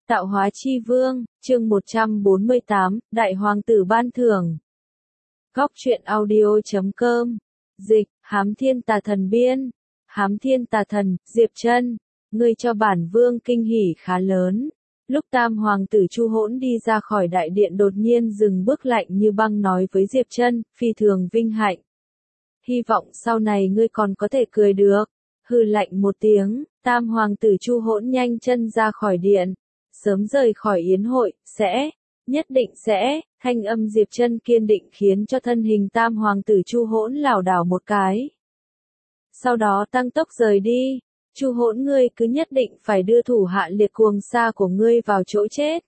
Tạo hóa chi vương, chương 148, Đại Hoàng tử ban thưởng. Góc truyện audio.com. Dịch, Hám Thiên Tà Thần biên. Hám Thiên Tà Thần, Diệp Trân. Ngươi cho bản vương kinh hỉ khá lớn. Lúc Tam Hoàng tử Chu Hỗn đi ra khỏi đại điện đột nhiên dừng bước lạnh như băng nói với Diệp Trân, phi thường vinh hạnh. Hy vọng sau này ngươi còn có thể cười được. Hừ lạnh một tiếng, Tam Hoàng tử Chu Hỗn nhanh chân ra khỏi điện. Sớm rời khỏi yến hội, nhất định sẽ, thanh âm Diệp Trân kiên định khiến cho thân hình Tam Hoàng tử Chu Hỗn lảo đảo một cái. Sau đó tăng tốc rời đi, Chu Hỗn ngươi cứ nhất định phải đưa thủ hạ liệt cuồng sa của ngươi vào chỗ chết.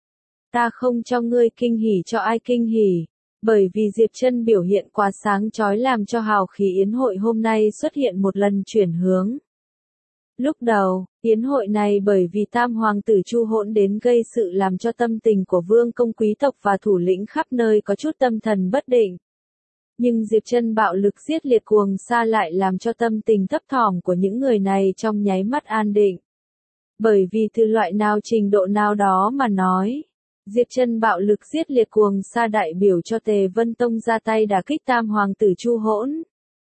Ta không cho ngươi kinh hỉ cho ai kinh hỉ, bởi vì Diệp Trân biểu hiện quá sáng chói làm cho hào khí yến hội hôm nay xuất hiện một lần chuyển hướng. Lúc đầu, yến hội này bởi vì Tam Hoàng tử Chu Hỗn đến gây sự làm cho tâm tình của vương công quý tộc và thủ lĩnh khắp nơi có chút tâm thần bất định. Nhưng Diệp Trân bạo lực giết liệt cuồng sa lại làm cho tâm tình thấp thỏm của những người này trong nháy mắt an định. Bởi vì từ loại nào trình độ nào đó mà nói, Diệp Trân bạo lực giết liệt cuồng sa đại biểu cho Tề Vân Tông ra tay đả kích Tam Hoàng tử Chu Hỗn.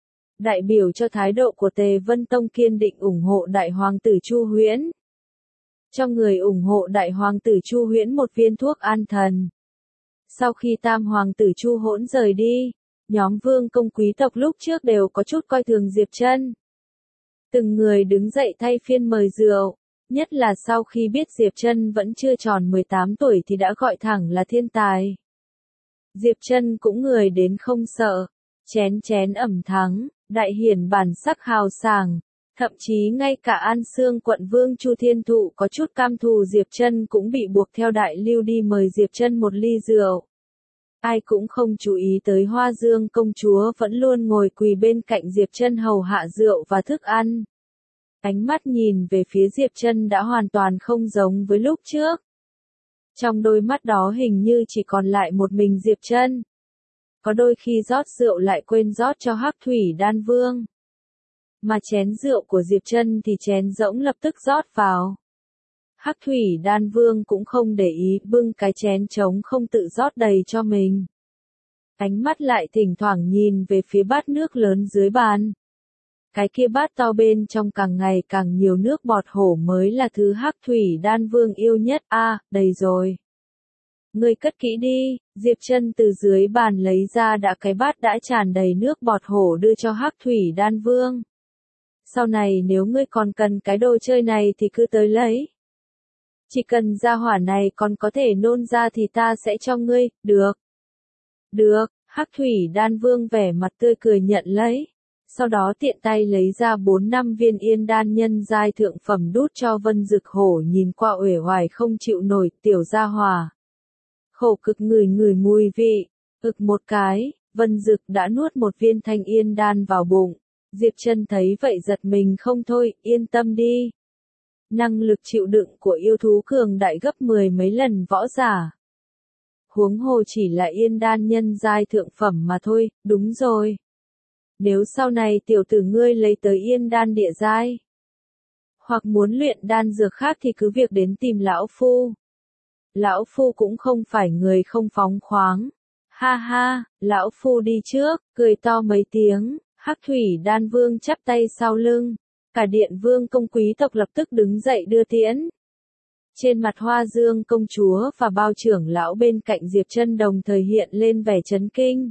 Đại biểu cho thái độ của Tề Vân Tông kiên định ủng hộ Đại Hoàng tử Chu Huyễn. Cho người ủng hộ Đại Hoàng tử Chu Huyễn một viên thuốc an thần. Sau khi Tam Hoàng tử Chu Hỗn rời đi, nhóm vương công quý tộc lúc trước đều có chút coi thường Diệp Trân. Từng người đứng dậy thay phiên mời rượu, nhất là sau khi biết Diệp Trân vẫn chưa tròn 18 tuổi thì đã gọi thẳng là thiên tài. Diệp Trân cũng người đến không sợ, chén chén ẩm thắng. Đại hiển bản sắc hào sảng, thậm chí ngay cả An Sương quận vương Chu Thiên Thụ có chút cam thù Diệp Trân cũng bị buộc theo đại lưu đi mời Diệp Trân một ly rượu. Ai cũng không chú ý tới Hoa Dương công chúa vẫn luôn ngồi quỳ bên cạnh Diệp Trân hầu hạ rượu và thức ăn. Ánh mắt nhìn về phía Diệp Trân đã hoàn toàn không giống với lúc trước. Trong đôi mắt đó hình như chỉ còn lại một mình Diệp Trân. Có đôi khi rót rượu lại quên rót cho Hắc Thủy Đan Vương. Mà chén rượu của Diệp Trân thì chén rỗng lập tức rót vào. Hắc Thủy Đan Vương cũng không để ý bưng cái chén trống không tự rót đầy cho mình. Ánh mắt lại thỉnh thoảng nhìn về phía bát nước lớn dưới bàn. Cái kia bát to bên trong càng ngày càng nhiều nước bọt hổ mới là thứ Hắc Thủy Đan Vương yêu nhất. Đầy rồi. Ngươi cất kỹ đi, Diệp Trân từ dưới bàn lấy ra cái bát đã tràn đầy nước bọt hổ đưa cho Hắc Thủy Đan Vương. Sau này nếu ngươi còn cần cái đồ chơi này thì cứ tới lấy. Chỉ cần gia hỏa này còn có thể nôn ra thì ta sẽ cho ngươi, được. Được, Hắc Thủy Đan Vương vẻ mặt tươi cười nhận lấy. Sau đó tiện tay lấy ra 4-5 viên yên đan nhân giai thượng phẩm đút cho Vân Dực Hổ nhìn qua uể oải không chịu nổi tiểu gia hỏa. Khổ cực ngửi mùi vị, một cái, Vân Dực đã nuốt một viên thanh yên đan vào bụng. Diệp Trân thấy vậy giật mình không thôi, yên tâm đi. Năng lực chịu đựng của yêu thú cường đại gấp 10 mấy lần võ giả. Huống hồ chỉ là yên đan nhân giai thượng phẩm mà thôi, đúng rồi. Nếu sau này tiểu tử ngươi lấy tới yên đan địa giai, hoặc muốn luyện đan dược khác thì cứ việc đến tìm lão phu. Lão phu cũng không phải người không phóng khoáng. Ha ha, lão phu đi trước, cười to mấy tiếng, Hắc Thủy Đan Vương chắp tay sau lưng. Cả điện vương công quý tộc lập tức đứng dậy đưa tiễn. Trên mặt Hoa Dương công chúa và bao trưởng lão bên cạnh Diệp Trân đồng thời hiện lên vẻ chấn kinh.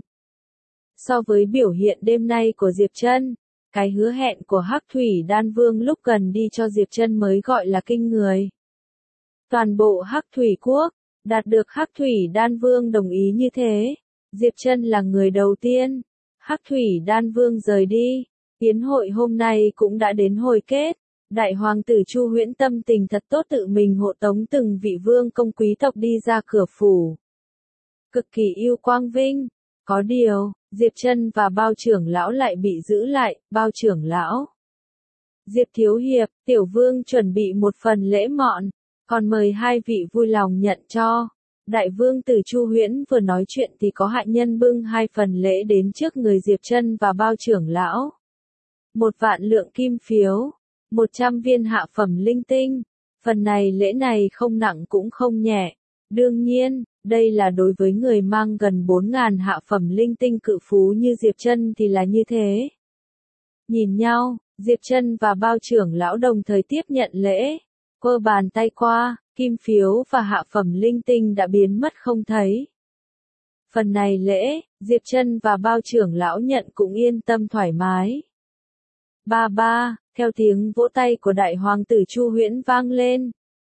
So với biểu hiện đêm nay của Diệp Trân, cái hứa hẹn của Hắc Thủy Đan Vương lúc gần đi cho Diệp Trân mới gọi là kinh người. Toàn bộ Hắc Thủy Quốc, đạt được Hắc Thủy Đan Vương đồng ý như thế, Diệp Trân là người đầu tiên. Hắc Thủy Đan Vương rời đi, yến hội hôm nay cũng đã đến hồi kết. Đại Hoàng tử Chu Huyễn tâm tình thật tốt tự mình hộ tống từng vị vương công quý tộc đi ra cửa phủ. Cực kỳ yêu quang vinh. Có điều, Diệp Trân và bao trưởng lão lại bị giữ lại. Bao trưởng lão, Diệp Thiếu Hiệp, tiểu vương chuẩn bị một phần lễ mọn, còn mời hai vị vui lòng nhận cho. Đại vương tử Chu Huyễn vừa nói chuyện thì có hạ nhân bưng 2 phần lễ đến trước người Diệp Trân và bao trưởng lão. 1 vạn lượng kim phiếu, 100 viên hạ phẩm linh tinh, Phần này lễ này không nặng cũng không nhẹ. Đương nhiên, đây là đối với người mang gần 4.000 hạ phẩm linh tinh cự phú như Diệp Trân thì là như thế. Nhìn nhau, Diệp Trân và Bao trưởng lão đồng thời tiếp nhận lễ. Quơ bàn tay qua, kim phiếu và hạ phẩm linh tinh đã biến mất không thấy. Phần này lễ, Diệp Trân và Bao trưởng lão nhận cũng yên tâm thoải mái. Ba ba, theo tiếng vỗ tay của đại hoàng tử Chu Huyễn vang lên.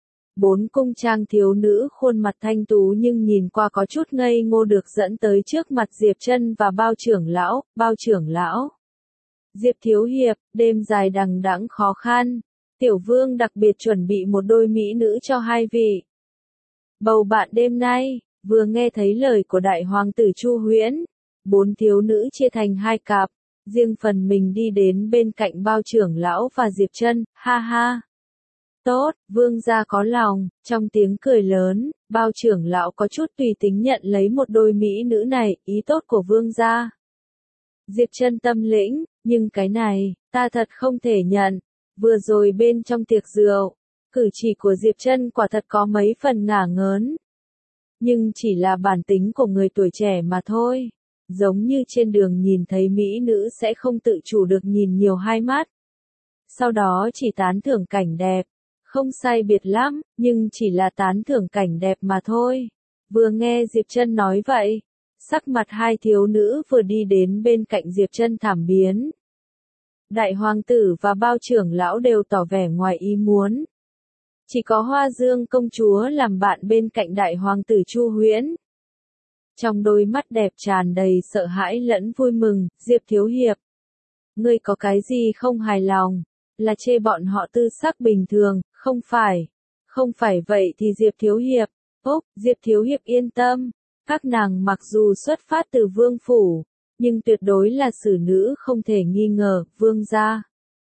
4 cung trang thiếu nữ khuôn mặt thanh tú nhưng nhìn qua có chút ngây ngô được dẫn tới trước mặt Diệp Trân và Bao trưởng lão. Diệp thiếu hiệp, đêm dài đằng đẵng khó khăn, tiểu vương đặc biệt chuẩn bị một đôi mỹ nữ cho hai vị. Bầu bạn đêm nay, vừa nghe thấy lời của đại hoàng tử Chu Huyễn, 4 thiếu nữ chia thành 2 cặp, riêng phần mình đi đến bên cạnh Bao trưởng lão và Diệp Trân, ha ha. Tốt, vương gia có lòng, trong tiếng cười lớn, Bao trưởng lão có chút tùy tính nhận lấy một đôi mỹ nữ này, ý tốt của vương gia. Diệp Trân tâm lĩnh, nhưng cái này, ta thật không thể nhận. Vừa rồi bên trong tiệc rượu, cử chỉ của Diệp Trân quả thật có mấy phần ngả ngớn. Nhưng chỉ là bản tính của người tuổi trẻ mà thôi. Giống như trên đường nhìn thấy mỹ nữ sẽ không tự chủ được nhìn nhiều hai mắt. Sau đó chỉ tán thưởng cảnh đẹp. Không sai biệt lắm, nhưng chỉ là tán thưởng cảnh đẹp mà thôi. Vừa nghe Diệp Trân nói vậy, sắc mặt hai thiếu nữ vừa đi đến bên cạnh Diệp Trân thảm biến. Đại hoàng tử và Bao trưởng lão đều tỏ vẻ ngoài ý muốn. Chỉ có Hoa Dương công chúa làm bạn bên cạnh đại hoàng tử Chu Huyễn. Trong đôi mắt đẹp tràn đầy sợ hãi lẫn vui mừng, Diệp thiếu hiệp. Ngươi có cái gì không hài lòng? Là chê bọn họ tư sắc bình thường, không phải. Không phải vậy thì Diệp thiếu hiệp. Diệp thiếu hiệp yên tâm. Các nàng mặc dù xuất phát từ vương phủ, nhưng tuyệt đối là xử nữ không thể nghi ngờ, vương gia.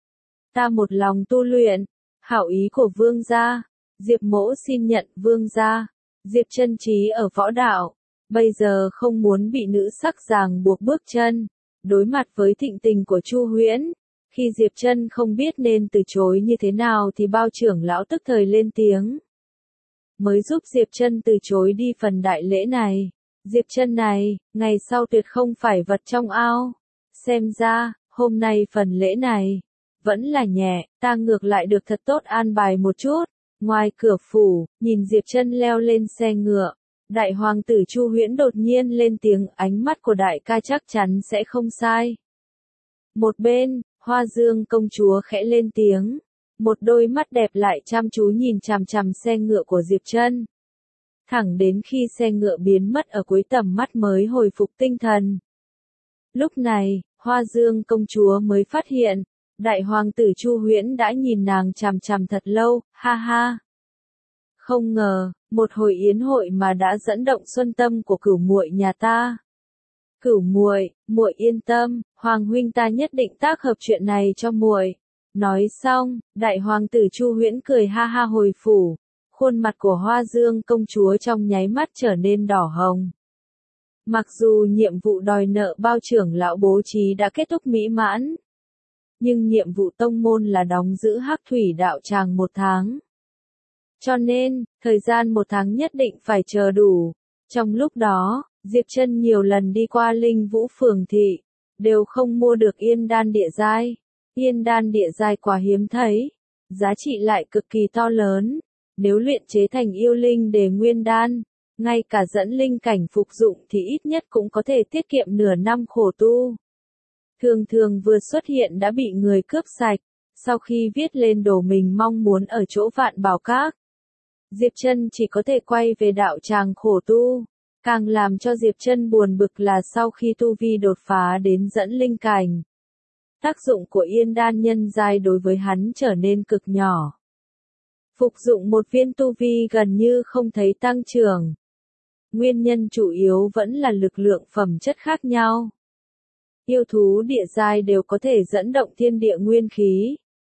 Ta một lòng tu luyện, hảo ý của vương gia. Diệp mỗ xin nhận vương gia. Diệp chân trí ở võ đạo, bây giờ không muốn bị nữ sắc ràng buộc bước chân. Đối mặt với thịnh tình của Chu Huyễn, khi Diệp Trân không biết nên từ chối như thế nào thì Bao trưởng lão tức thời lên tiếng. Mới giúp Diệp Trân từ chối đi phần đại lễ này. Diệp Trân này, ngày sau tuyệt không phải vật trong ao. Xem ra, hôm nay phần lễ này, vẫn là nhẹ, ta ngược lại được thật tốt an bài một chút. Ngoài cửa phủ, nhìn Diệp Trân leo lên xe ngựa. Đại hoàng tử Chu Huyễn đột nhiên lên tiếng, ánh mắt của đại ca chắc chắn sẽ không sai. Một bên, Hoa Dương công chúa khẽ lên tiếng. Một đôi mắt đẹp lại chăm chú nhìn chằm chằm xe ngựa của Diệp Trân. Thẳng đến khi xe ngựa biến mất ở cuối tầm mắt mới hồi phục tinh thần. Lúc này, Hoa Dương công chúa mới phát hiện, đại hoàng tử Chu Huyễn đã nhìn nàng chằm chằm thật lâu, ha ha. Không ngờ, một hồi yến hội mà đã dẫn động xuân tâm của cửu muội nhà ta. Cửu muội, muội yên tâm, hoàng huynh ta nhất định tác hợp chuyện này cho muội. Nói xong, đại hoàng tử Chu Huyễn cười ha ha hồi phủ. Khuôn mặt của Hoa Dương công chúa trong nháy mắt trở nên đỏ hồng. Mặc dù nhiệm vụ đòi nợ Bao trưởng lão bố trí đã kết thúc mỹ mãn, nhưng nhiệm vụ tông môn là đóng giữ Hắc Thủy đạo tràng 1 tháng. Cho nên, thời gian 1 tháng nhất định phải chờ đủ. Trong lúc đó, Diệp Trân nhiều lần đi qua Linh Vũ Phường thị, đều không mua được yên đan địa giai. Yên đan địa giai quá hiếm thấy, giá trị lại cực kỳ to lớn. Nếu luyện chế thành yêu linh để nguyên đan, ngay cả dẫn linh cảnh phục dụng thì ít nhất cũng có thể tiết kiệm nửa năm khổ tu. Thường thường vừa xuất hiện đã bị người cướp sạch, sau khi viết lên đồ mình mong muốn ở chỗ Vạn Bảo Các. Diệp Trân chỉ có thể quay về đạo tràng khổ tu. Càng làm cho Diệp Trân buồn bực là sau khi tu vi đột phá đến dẫn linh cảnh, tác dụng của yên đan nhân giai đối với hắn trở nên cực nhỏ. Phục dụng một viên tu vi gần như không thấy tăng trưởng. Nguyên nhân chủ yếu vẫn là lực lượng phẩm chất khác nhau. Yêu thú địa giai đều có thể dẫn động thiên địa nguyên khí.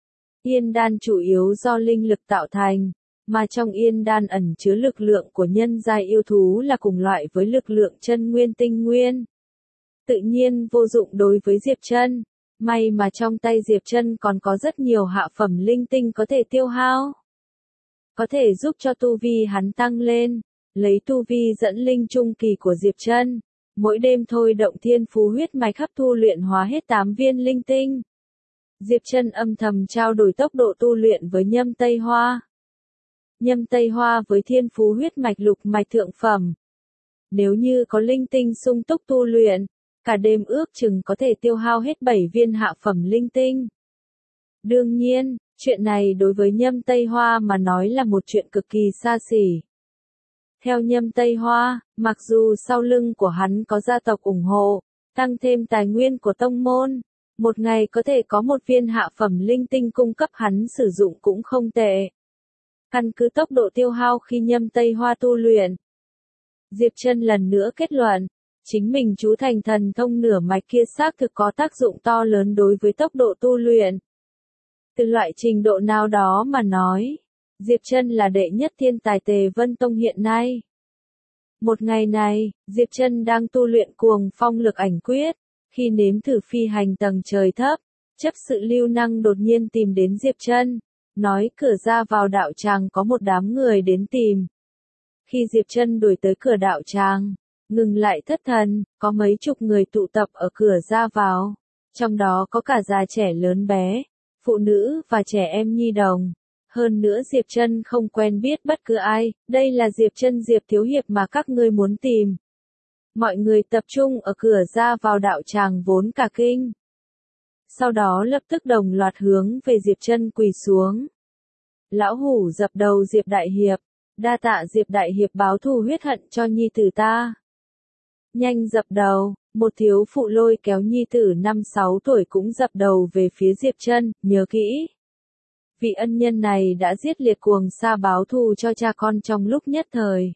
Yên đan chủ yếu do linh lực tạo thành, mà trong yên đan ẩn chứa lực lượng của nhân giai yêu thú là cùng loại với lực lượng chân nguyên tinh nguyên. Tự nhiên vô dụng đối với Diệp Trân. May mà trong tay Diệp Trân còn có rất nhiều hạ phẩm linh tinh có thể tiêu hao. có thể giúp cho tu vi hắn tăng lên, lấy tu vi dẫn linh trung kỳ của Diệp Trân, mỗi đêm thôi động thiên phú huyết mạch hấp thu luyện hóa hết 8 viên linh tinh. Diệp Trân âm thầm trao đổi tốc độ tu luyện với Nhâm Tây Hoa. Nhâm Tây Hoa với thiên phú huyết mạch lục mạch thượng phẩm. Nếu như có linh tinh sung túc tu luyện, cả đêm ước chừng có thể tiêu hao hết 7 viên hạ phẩm linh tinh. Đương nhiên, chuyện này đối với Nhâm Tây Hoa mà nói là một chuyện cực kỳ xa xỉ. Theo Nhâm Tây Hoa, mặc dù sau lưng của hắn có gia tộc ủng hộ, tăng thêm tài nguyên của tông môn, một ngày có thể có một viên hạ phẩm linh tinh cung cấp hắn sử dụng cũng không tệ. Căn cứ tốc độ tiêu hao khi Nhâm Tây Hoa tu luyện, Diệp Trân lần nữa kết luận, chính mình chú thành thần thông nửa mạch kia xác thực có tác dụng to lớn đối với tốc độ tu luyện. Từ loại trình độ nào đó mà nói, Diệp Trân là đệ nhất thiên tài Tề Vân Tông hiện nay. Một ngày này, Diệp Trân đang tu luyện Cuồng Phong Lực Ảnh Quyết, khi nếm thử phi hành tầng trời thấp, chấp sự Lưu Năng đột nhiên tìm đến Diệp Trân, nói cửa ra vào đạo tràng có một đám người đến tìm. Khi Diệp Trân đuổi tới cửa đạo tràng, ngừng lại thất thần, có mấy chục người tụ tập ở cửa ra vào, trong đó có cả già trẻ lớn bé, phụ nữ và trẻ em nhi đồng. Hơn nữa Diệp Trân không quen biết bất cứ ai, đây là Diệp Trân Diệp Thiếu Hiệp mà các ngươi muốn tìm. Mọi người tập trung ở cửa ra vào đạo tràng vốn cả kinh. Sau đó lập tức đồng loạt hướng về Diệp Trân quỳ xuống. Lão hủ dập đầu Diệp Đại Hiệp, đa tạ Diệp Đại Hiệp báo thù huyết hận cho nhi tử ta. Nhanh dập đầu, một thiếu phụ lôi kéo nhi tử 5-6 tuổi cũng dập đầu về phía Diệp Trân, nhớ kỹ. Vị ân nhân này đã giết liệt cuồng sa báo thù cho cha con trong lúc nhất thời.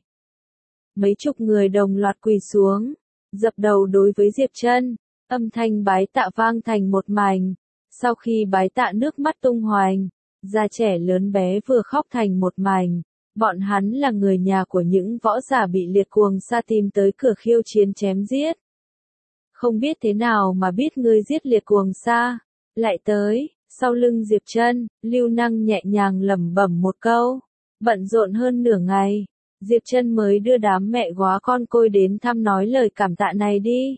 Mấy chục người đồng loạt quỳ xuống, dập đầu đối với Diệp Trân, âm thanh bái tạ vang thành một mảnh. Sau khi bái tạ nước mắt tung hoành, già trẻ lớn bé vừa khóc thành một mảnh. Bọn hắn là người nhà của những võ giả bị liệt cuồng sa tìm tới cửa khiêu chiến chém giết. Không biết thế nào mà biết ngươi giết liệt cuồng sa, lại tới. Sau lưng Diệp Trân, Lưu Năng nhẹ nhàng lẩm bẩm một câu. Bận rộn hơn nửa ngày, Diệp Trân mới đưa đám mẹ góa con côi đến thăm nói lời cảm tạ này đi.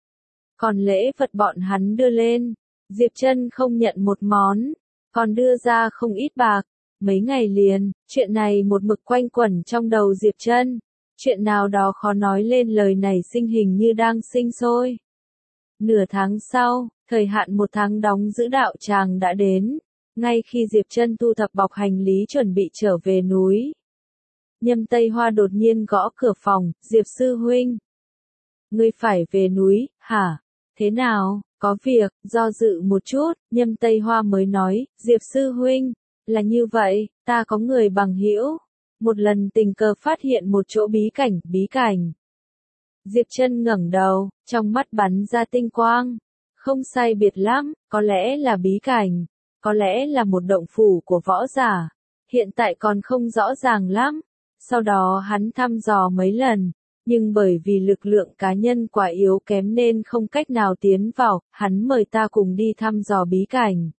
Còn lễ vật bọn hắn đưa lên, Diệp Trân không nhận một món, còn đưa ra không ít bạc. Mấy ngày liền, chuyện này một mực quanh quẩn trong đầu Diệp Trân. Chuyện nào đó khó nói lên lời này sinh hình như đang sinh sôi. Nửa tháng sau, thời hạn 1 tháng đóng giữ đạo tràng đã đến. Ngay khi Diệp Trân thu thập bọc hành lý chuẩn bị trở về núi, Nhâm Tây Hoa đột nhiên gõ cửa phòng, Diệp sư huynh. Ngươi phải về núi, hả? Thế nào, có việc, do dự một chút, Nhâm Tây Hoa mới nói, Diệp sư huynh, là như vậy, ta có người bằng hữu, một lần tình cờ phát hiện một chỗ bí cảnh. Diệp Trân ngẩng đầu, trong mắt bắn ra tinh quang. Không sai biệt lắm, có lẽ là bí cảnh, có lẽ là một động phủ của võ giả. Hiện tại còn không rõ ràng lắm. Sau đó hắn thăm dò mấy lần, nhưng bởi vì lực lượng cá nhân quá yếu kém nên không cách nào tiến vào, hắn mời ta cùng đi thăm dò bí cảnh.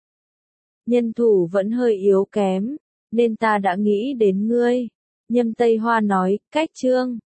Nhân thủ vẫn hơi yếu kém, nên ta đã nghĩ đến ngươi. Nhâm Tây Hoa nói, cách chương.